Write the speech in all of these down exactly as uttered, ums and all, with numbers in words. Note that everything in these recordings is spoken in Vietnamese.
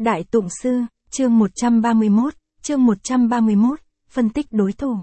Đại Tụng Sư, chương một trăm ba mươi mốt, chương một trăm ba mươi mốt, phân tích đối thủ.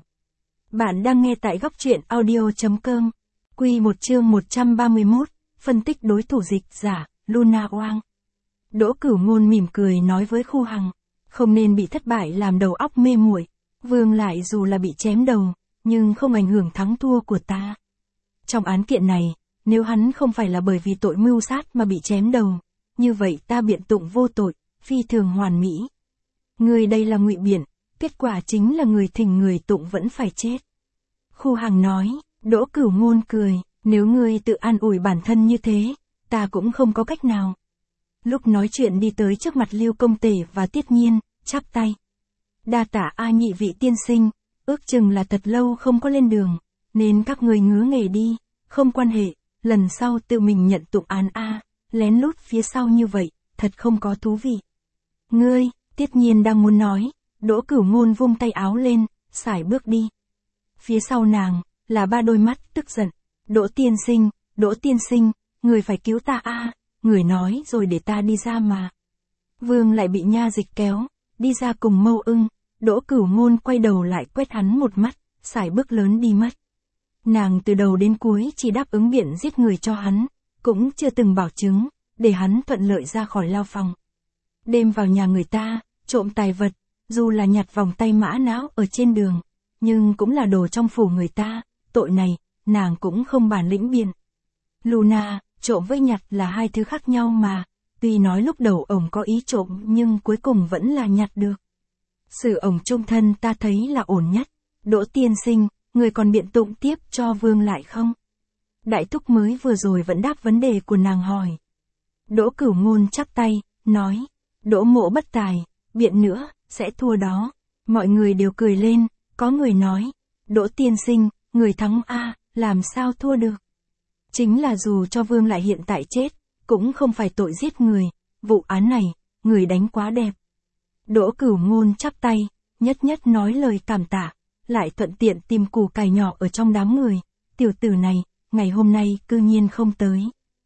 Bạn đang nghe tại góc truyện audio chấm com. Quy một chương một trăm ba mươi mốt, phân tích đối thủ. Dịch giả, Luna Oang. Đỗ Cửu Ngôn mỉm cười nói với Khu Hằng, không nên bị thất bại làm đầu óc mê muội. Vương Lại dù là bị chém đầu, nhưng không ảnh hưởng thắng thua của ta. Trong án kiện này, nếu hắn không phải là bởi vì tội mưu sát mà bị chém đầu, như vậy ta biện tụng vô tội, phi thường hoàn mỹ. Người đây là ngụy biện, kết quả chính là người thỉnh người tụng vẫn phải chết. Khu Hằng nói. Đỗ Cửu Ngôn cười, nếu ngươi tự an ủi bản thân như thế, ta cũng không có cách nào. Lúc nói chuyện đi tới trước mặt Lưu Công Tể và Tiết Nhiên, chắp tay. Đa tạ A nhị vị tiên sinh, ước chừng là thật lâu không có lên đường, nên các người ngứa nghề đi, không quan hệ, lần sau tự mình nhận tụng án A, lén lút phía sau như vậy, thật không có thú vị. Ngươi, Tiết Nhiên đang muốn nói, Đỗ Cửu Ngôn vung tay áo lên, sải bước đi. Phía sau nàng, là ba đôi mắt tức giận. Đỗ tiên sinh, Đỗ tiên sinh, người phải cứu ta a, người nói rồi để ta đi ra mà. Vương lại bị Nha Dịch kéo, đi ra cùng Mâu Ưng. Đỗ Cửu Ngôn quay đầu lại quét hắn một mắt, sải bước lớn đi mất. Nàng từ đầu đến cuối chỉ đáp ứng biện giết người cho hắn, cũng chưa từng bảo chứng, để hắn thuận lợi ra khỏi lao phòng. Đêm vào nhà người ta, trộm tài vật, dù là nhặt vòng tay mã não ở trên đường, nhưng cũng là đồ trong phủ người ta, tội này, nàng cũng không bản lĩnh biện. Luna, trộm với nhặt là hai thứ khác nhau mà, tuy nói lúc đầu ổng có ý trộm nhưng cuối cùng vẫn là nhặt được. Sự ổng chung thân ta thấy là ổn nhất. Đỗ tiên sinh, người còn biện tụng tiếp cho Vương Lại không? Đại thúc mới vừa rồi vẫn đáp vấn đề của nàng hỏi. Đỗ Cửu Ngôn chắp tay, nói, Đỗ mỗ bất tài, biện nữa, sẽ thua đó. Mọi người đều cười lên, có người nói, Đỗ tiên sinh, người thắng a, làm sao thua được? Chính là dù cho Vương Lại hiện tại chết, cũng không phải tội giết người, vụ án này, người đánh quá đẹp. Đỗ Cửu Ngôn chắp tay, nhất nhất nói lời cảm tạ, lại thuận tiện tìm củ cải nhỏ ở trong đám người, tiểu tử này, ngày hôm nay cư nhiên không tới.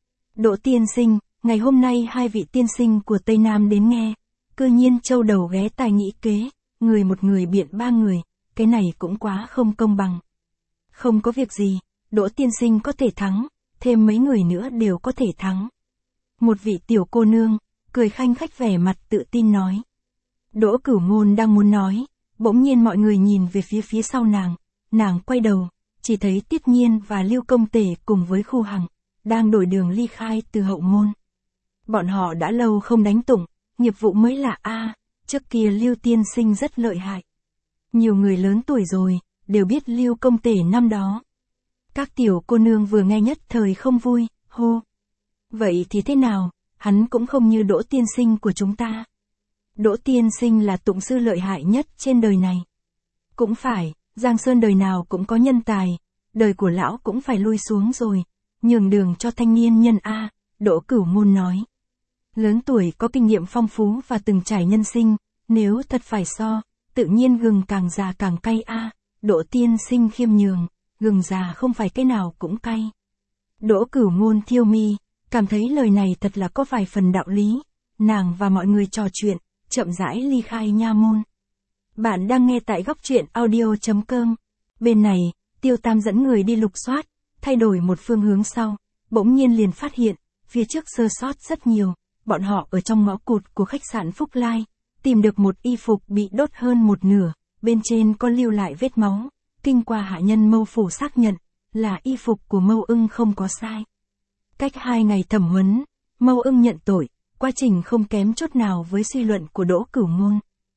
Đỗ tiên sinh, ngày hôm nay hai vị tiên sinh của Tây Nam đến nghe, cư nhiên châu đầu ghé tai nghĩ kế, người một người biện ba người, cái này cũng quá không công bằng. Không có việc gì, Đỗ tiên sinh có thể thắng, thêm mấy người nữa đều có thể thắng. Một vị tiểu cô nương, cười khanh khách vẻ mặt tự tin nói. Đỗ Cửu Ngôn đang muốn nói, bỗng nhiên mọi người nhìn về phía phía sau nàng, nàng quay đầu, chỉ thấy Tiết Nhiên và Lưu Công Tể cùng với Khu Hằng, đang đổi đường ly khai từ hậu môn. Bọn họ đã lâu không đánh tụng, nghiệp vụ mới lạ a, trước kia Lưu tiên sinh rất lợi hại. Nhiều người lớn tuổi rồi, đều biết Lưu Công Tể năm đó. Các tiểu cô nương vừa nghe nhất thời không vui, hô. Vậy thì thế nào, hắn cũng không như Đỗ tiên sinh của chúng ta. Đỗ tiên sinh là tụng sư lợi hại nhất trên đời này. Cũng phải, Giang Sơn đời nào cũng có nhân tài, đời của lão cũng phải lui xuống rồi, nhường đường cho thanh niên nhân a, Đỗ Cửu Ngôn nói. Lớn tuổi có kinh nghiệm phong phú và từng trải nhân sinh, nếu thật phải so, tự nhiên gừng càng già càng cay a, Đỗ tiên sinh khiêm nhường, gừng già không phải cái nào cũng cay. Đỗ Cửu Ngôn thiêu mi, cảm thấy lời này thật là có vài phần đạo lý, nàng và mọi người trò chuyện, chậm rãi ly khai nha môn. Bạn đang nghe tại góc truyện audio chấm com. Bên này, Tiêu Tam dẫn người đi lục soát, thay đổi một phương hướng sau, bỗng nhiên liền phát hiện, phía trước sơ sót rất nhiều, bọn họ ở trong ngõ cụt của khách sạn Phúc Lai, tìm được một y phục bị đốt hơn một nửa, bên trên có lưu lại vết máu, kinh qua hạ nhân Mâu phủ xác nhận, là y phục của Mâu Ưng không có sai. Cách hai ngày thẩm huấn, Mâu Ưng nhận tội, quá trình không kém chút nào với suy luận của Đỗ Cửu Ngôn.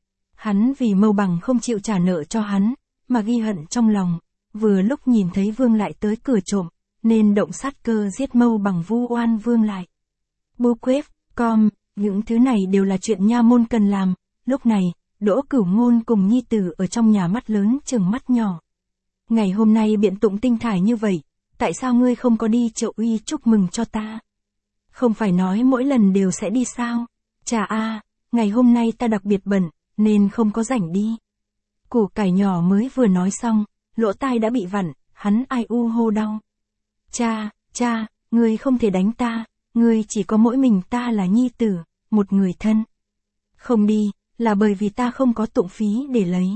Hắn vì Mâu Bằng không chịu trả nợ cho hắn, mà ghi hận trong lòng, vừa lúc nhìn thấy Vương Lại tới cửa trộm, nên động sát cơ giết Mâu Bằng vu oan Vương Lại. Bố quếp, com, những thứ này đều là chuyện nha môn cần làm, lúc này, Đỗ Cửu Ngôn cùng nhi tử ở trong nhà mắt lớn chừng mắt nhỏ. Ngày hôm nay biện tụng tinh thải như vậy, tại sao ngươi không có đi Triệu Uy chúc mừng cho ta? Không phải nói mỗi lần đều sẽ đi sao? Chà a, ngày hôm nay ta đặc biệt bận, nên không có rảnh đi. Củ cải nhỏ mới vừa nói xong, lỗ tai đã bị vặn, hắn ai u hô đau. Cha, cha, ngươi không thể đánh ta, ngươi chỉ có mỗi mình ta là nhi tử, một người thân. Không đi, là bởi vì ta không có tụng phí để lấy.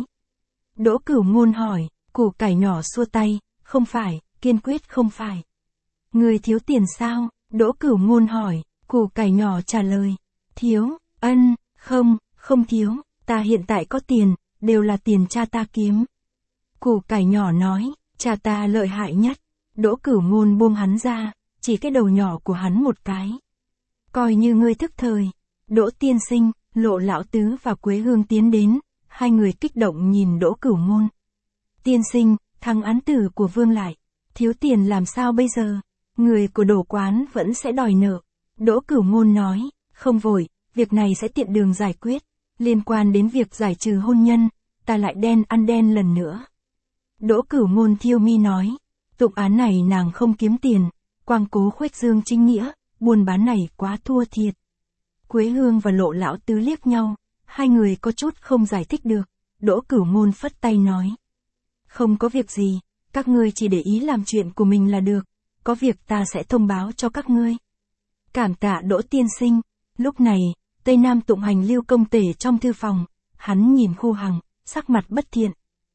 Đỗ Cửu Ngôn hỏi, củ cải nhỏ xua tay, không phải, kiên quyết không phải. Người thiếu tiền sao? Đỗ Cửu Ngôn hỏi, củ cải nhỏ trả lời, thiếu, ân, không, không thiếu, ta hiện tại có tiền, đều là tiền cha ta kiếm. Củ cải nhỏ nói, cha ta lợi hại nhất. Đỗ Cửu Ngôn buông hắn ra, chỉ cái đầu nhỏ của hắn một cái. Coi như ngươi thức thời. Đỗ tiên sinh, Lộ lão tứ và Quế Hương tiến đến, hai người kích động nhìn Đỗ Cửu Ngôn. Tiên sinh, thằng án tử của Vương lại, thiếu tiền làm sao bây giờ? Người của Đỗ quán vẫn sẽ đòi nợ. Đỗ Cửu Ngôn nói, không vội, việc này sẽ tiện đường giải quyết. Liên quan đến việc giải trừ hôn nhân, ta lại đen ăn đen lần nữa. Đỗ Cửu Ngôn thiêu mi nói, tụng án này nàng không kiếm tiền, quang cố khuếch dương chính nghĩa, buôn bán này quá thua thiệt. Quế Hương và Lộ lão tứ liếc nhau, hai người có chút không giải thích được. Đỗ Cửu Ngôn phất tay nói, không có việc gì, các ngươi chỉ để ý làm chuyện của mình là được, có việc ta sẽ thông báo cho các ngươi. Cảm tạ Đỗ tiên sinh. Lúc này, Tây Nam tụng hành Lưu công tể trong thư phòng, hắn nhìn Khu Hằng, sắc mặt bất thiện.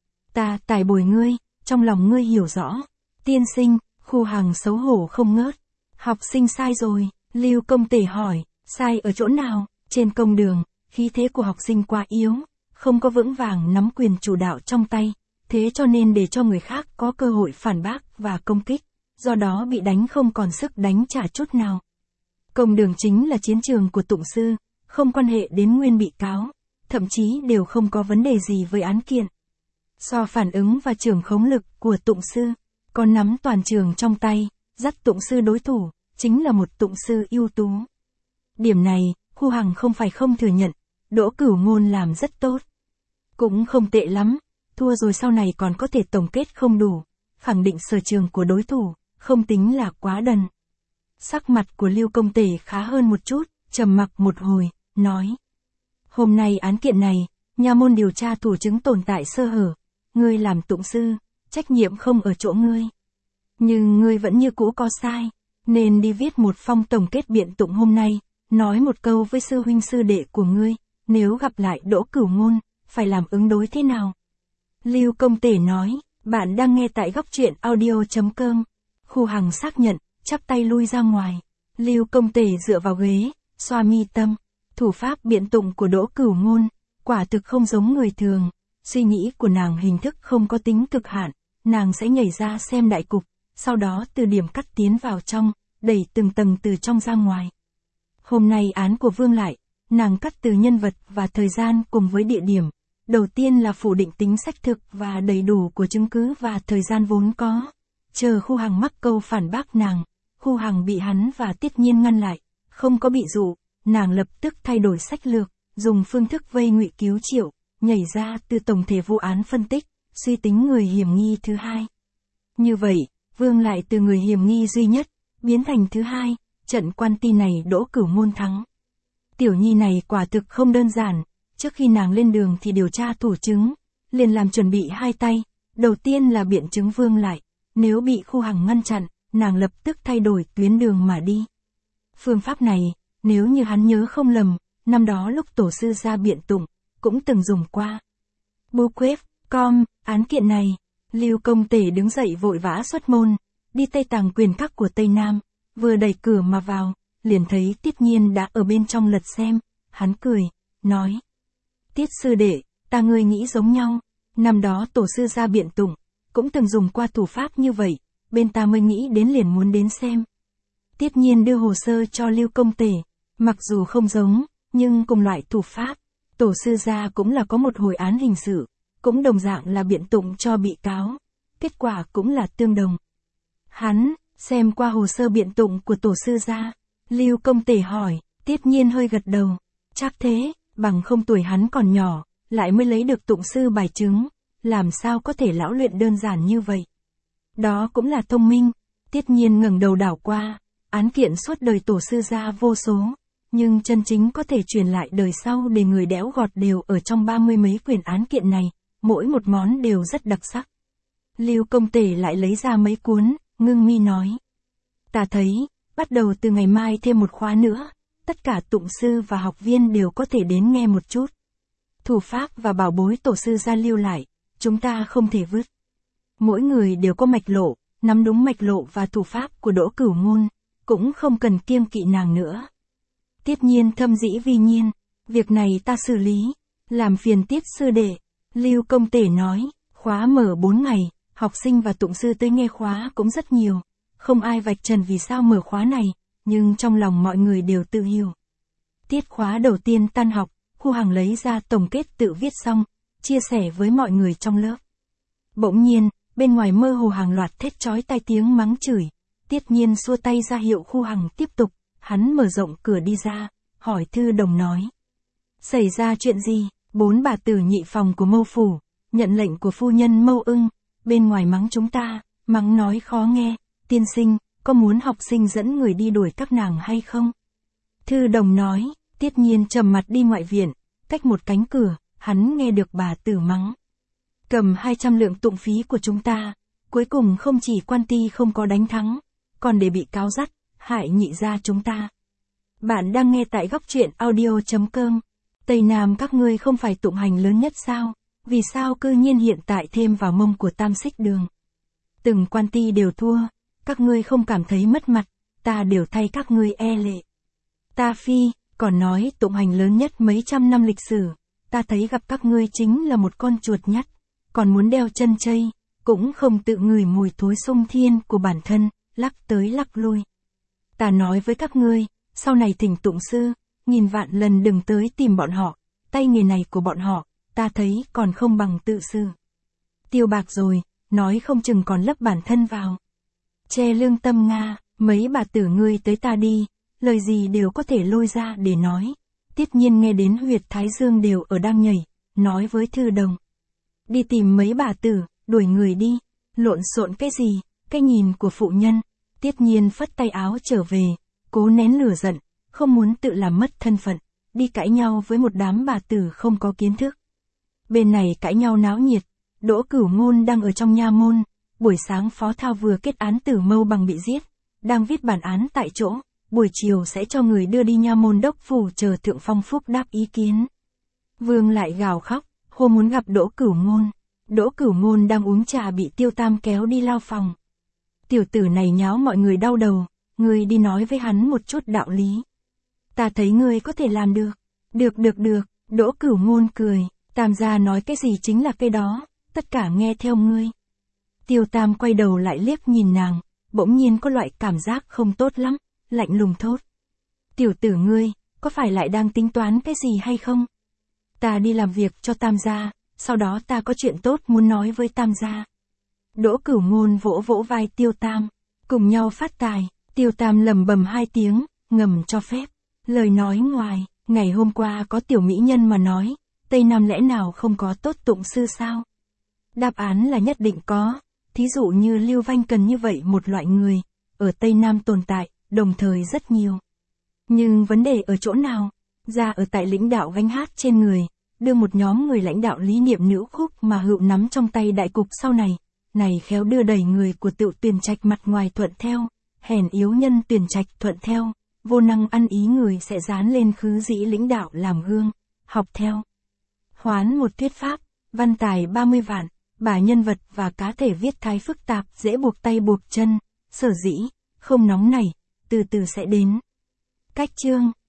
Ta tài bồi ngươi, trong lòng ngươi hiểu rõ. Tiên sinh, Khu Hằng xấu hổ không ngớt. Học sinh sai rồi, Lưu công tể hỏi, sai ở chỗ nào? Trên công đường, khí thế của học sinh quá yếu, không có vững vàng nắm quyền chủ đạo trong tay, thế cho nên để cho người khác có cơ hội phản bác và công kích, do đó bị đánh không còn sức đánh trả chút nào. Công đường chính là chiến trường của tụng sư, không quan hệ đến nguyên bị cáo, thậm chí đều không có vấn đề gì với án kiện. So phản ứng và trường khống lực của tụng sư, còn nắm toàn trường trong tay, dắt tụng sư đối thủ, chính là một tụng sư ưu tú. Điểm này, Khu Hằng không phải không thừa nhận, Đỗ Cửu Ngôn làm rất tốt. Cũng không tệ lắm, thua rồi sau này còn có thể tổng kết không đủ, khẳng định sở trường của đối thủ, không tính là quá đần. Sắc mặt của Lưu công tể khá hơn một chút, trầm mặc một hồi, nói. Hôm nay án kiện này, nha môn điều tra thủ chứng tồn tại sơ hở, ngươi làm tụng sư, trách nhiệm không ở chỗ ngươi. Nhưng ngươi vẫn như cũ có sai, nên đi viết một phong tổng kết biện tụng hôm nay, nói một câu với sư huynh sư đệ của ngươi, nếu gặp lại Đỗ Cửu Ngôn, phải làm ứng đối thế nào? Lưu công tể nói, bạn đang nghe tại góc truyện audio chấm com. Khu Hằng xác nhận, chắp tay lui ra ngoài. Lưu công tể dựa vào ghế, xoa mi tâm. Thủ pháp biện tụng của Đỗ Cửu Ngôn, quả thực không giống người thường. Suy nghĩ của nàng hình thức không có tính cực hạn, nàng sẽ nhảy ra xem đại cục, sau đó từ điểm cắt tiến vào trong, đẩy từng tầng từ trong ra ngoài. Hôm nay án của Vương lại, nàng cắt từ nhân vật và thời gian cùng với địa điểm. Đầu tiên là phủ định tính xác thực và đầy đủ của chứng cứ và thời gian vốn có. Chờ Khu Hằng mắc câu phản bác nàng, Khu Hằng bị hắn và Tiết Nhiên ngăn lại, không có bị dụ, nàng lập tức thay đổi sách lược, dùng phương thức vây ngụy cứu triệu, nhảy ra từ tổng thể vụ án phân tích, suy tính người hiểm nghi thứ hai. Như vậy, Vương lại từ người hiểm nghi duy nhất, biến thành thứ hai, trận quan ti này Đỗ Cửu Ngôn thắng. Tiểu nhi này quả thực không đơn giản, trước khi nàng lên đường thì điều tra thủ chứng, liền làm chuẩn bị hai tay, đầu tiên là biện chứng Vương lại, nếu bị Khu Hằng ngăn chặn, nàng lập tức thay đổi tuyến đường mà đi. Phương pháp này, nếu như hắn nhớ không lầm, năm đó lúc tổ sư ra biện tụng, cũng từng dùng qua. Bookquest chấm com, án kiện này, Lưu công tể đứng dậy vội vã xuất môn, đi Tây Tàng quyền các của Tây Nam, vừa đẩy cửa mà vào, liền thấy Tiết Nhiên đã ở bên trong lật xem, hắn cười, nói. Tiết sư đệ, ta ngươi nghĩ giống nhau, năm đó tổ sư ra biện tụng, cũng từng dùng qua thủ pháp như vậy, bên ta mới nghĩ đến liền muốn đến xem. Tiết Nhiên đưa hồ sơ cho Lưu công tể, mặc dù không giống, nhưng cùng loại thủ pháp, tổ sư ra cũng là có một hồi án hình sự, cũng đồng dạng là biện tụng cho bị cáo, kết quả cũng là tương đồng. Hắn, xem qua hồ sơ biện tụng của tổ sư ra, Lưu công tể hỏi, Tiết Nhiên hơi gật đầu, chắc thế, bằng không tuổi hắn còn nhỏ, lại mới lấy được tụng sư bài chứng, làm sao có thể lão luyện đơn giản như vậy. Đó cũng là thông minh. Tiết Nhiên ngẩng đầu đảo qua, án kiện suốt đời tổ sư ra vô số, nhưng chân chính có thể truyền lại đời sau để người đẽo gọt đều ở trong ba mươi mấy quyển án kiện này, mỗi một món đều rất đặc sắc. Lưu công tể lại lấy ra mấy cuốn, ngưng mi nói. Ta thấy, bắt đầu từ ngày mai thêm một khóa nữa, tất cả tụng sư và học viên đều có thể đến nghe một chút. Thủ pháp và bảo bối tổ sư gia lưu lại, chúng ta không thể vứt. Mỗi người đều có mạch lộ, nắm đúng mạch lộ và thủ pháp của Đỗ Cửu Ngôn, cũng không cần kiêng kỵ nàng nữa. Tiết Nhiên thâm dĩ vi nhiên, việc này ta xử lý, làm phiền Tiết sư đệ. Lưu Công Tể nói, khóa mở bốn ngày, học sinh và tụng sư tới nghe khóa cũng rất nhiều, không ai vạch trần vì sao mở khóa này, nhưng trong lòng mọi người đều tự hiểu. Tiết khóa đầu tiên tan học, Khu Hằng lấy ra tổng kết tự viết xong, chia sẻ với mọi người trong lớp. Bỗng nhiên, bên ngoài mơ hồ hàng loạt thét chói tai tiếng mắng chửi. Tiết Nhiên xua tay ra hiệu Khu Hằng tiếp tục, hắn mở rộng cửa đi ra, hỏi Thư Đồng nói. Xảy ra chuyện gì? Bốn bà tử nhị phòng của Mâu Phủ, nhận lệnh của phu nhân Mâu Ưng, bên ngoài mắng chúng ta, mắng nói khó nghe, tiên sinh, có muốn học sinh dẫn người đi đuổi các nàng hay không? Thư Đồng nói, Tiết Nhiên trầm mặt đi ngoại viện, cách một cánh cửa, hắn nghe được bà tử mắng. Cầm hai trăm lượng tụng phí của chúng ta, cuối cùng không chỉ Quan Ty không có đánh thắng, còn để bị cáo dắt, hại nhị gia chúng ta. Bạn đang nghe tại góc truyện audio chấm com. Tây Nam các ngươi không phải tụng hành lớn nhất sao? Vì sao cư nhiên hiện tại thêm vào mông của Tam Xích Đường? Từng Quan Ty đều thua, các ngươi không cảm thấy mất mặt, ta đều thay các ngươi e lệ. Ta phi, còn nói tụng hành lớn nhất mấy trăm năm lịch sử, ta thấy gặp các ngươi chính là một con chuột nhắt, còn muốn đeo chân chây, cũng không tự ngửi mùi thối sung thiên của bản thân, lắc tới lắc lui. Ta nói với các ngươi, sau này thỉnh tụng sư, nghìn vạn lần đừng tới tìm bọn họ, tay nghề này của bọn họ, ta thấy còn không bằng tự sư. Tiêu bạc rồi, nói không chừng còn lấp bản thân vào. Che lương tâm Nga, mấy bà tử ngươi tới ta đi, lời gì đều có thể lôi ra để nói. Tiết Nhiên nghe đến huyệt thái dương đều ở đang nhảy, nói với Thư Đồng. Đi tìm mấy bà tử, đuổi người đi, lộn xộn cái gì, cái nhìn của phụ nhân. Tiết Nhiên phất tay áo trở về, cố nén lửa giận, không muốn tự làm mất thân phận, đi cãi nhau với một đám bà tử không có kiến thức. Bên này cãi nhau náo nhiệt, Đỗ Cửu Ngôn đang ở trong nha môn, buổi sáng Phó Thao vừa kết án Tử Mâu Bằng bị giết, đang viết bản án tại chỗ, buổi chiều sẽ cho người đưa đi nha môn đốc phủ chờ Thượng Phong Phúc đáp ý kiến. Vương lại gào khóc, hô muốn gặp Đỗ Cửu Ngôn. Đỗ Cửu Ngôn đang uống trà bị Tiêu Tam kéo đi lao phòng. Tiểu tử này nháo mọi người đau đầu, ngươi đi nói với hắn một chút đạo lý. Ta thấy ngươi có thể làm được. Được được được, Đỗ Cửu Ngôn cười, Tam gia nói cái gì chính là cái đó, tất cả nghe theo ngươi. Tiêu Tam quay đầu lại liếc nhìn nàng, bỗng nhiên có loại cảm giác không tốt lắm, lạnh lùng thốt. Tiểu tử ngươi, có phải lại đang tính toán cái gì hay không? Ta đi làm việc cho Tam gia, sau đó ta có chuyện tốt muốn nói với Tam gia. Đỗ Cửu Ngôn vỗ vỗ vai Tiêu Tam, cùng nhau phát tài. Tiêu Tam lầm bầm hai tiếng, ngầm cho phép. Lời nói ngoài, ngày hôm qua có tiểu mỹ nhân mà nói, Tây Nam lẽ nào không có tốt tụng sư sao? Đáp án là nhất định có, thí dụ như Lưu Vanh cần như vậy một loại người, ở Tây Nam tồn tại, đồng thời rất nhiều. Nhưng vấn đề ở chỗ nào? Ra ở tại lãnh đạo gánh hát trên người, đưa một nhóm người lãnh đạo lý niệm nữ khúc mà Hựu nắm trong tay đại cục sau này, này khéo đưa đẩy người của Tựu Tuyển Trạch mặt ngoài thuận theo, hèn yếu nhân Tuyển Trạch thuận theo, vô năng ăn ý người sẽ dán lên khứ dĩ lãnh đạo làm gương, học theo. Hoán một thuyết pháp, văn tài ba mươi vạn, bà nhân vật và cá thể viết thái phức tạp dễ buộc tay buộc chân, sở dĩ, không nóng nảy, từ từ sẽ đến. Cách chương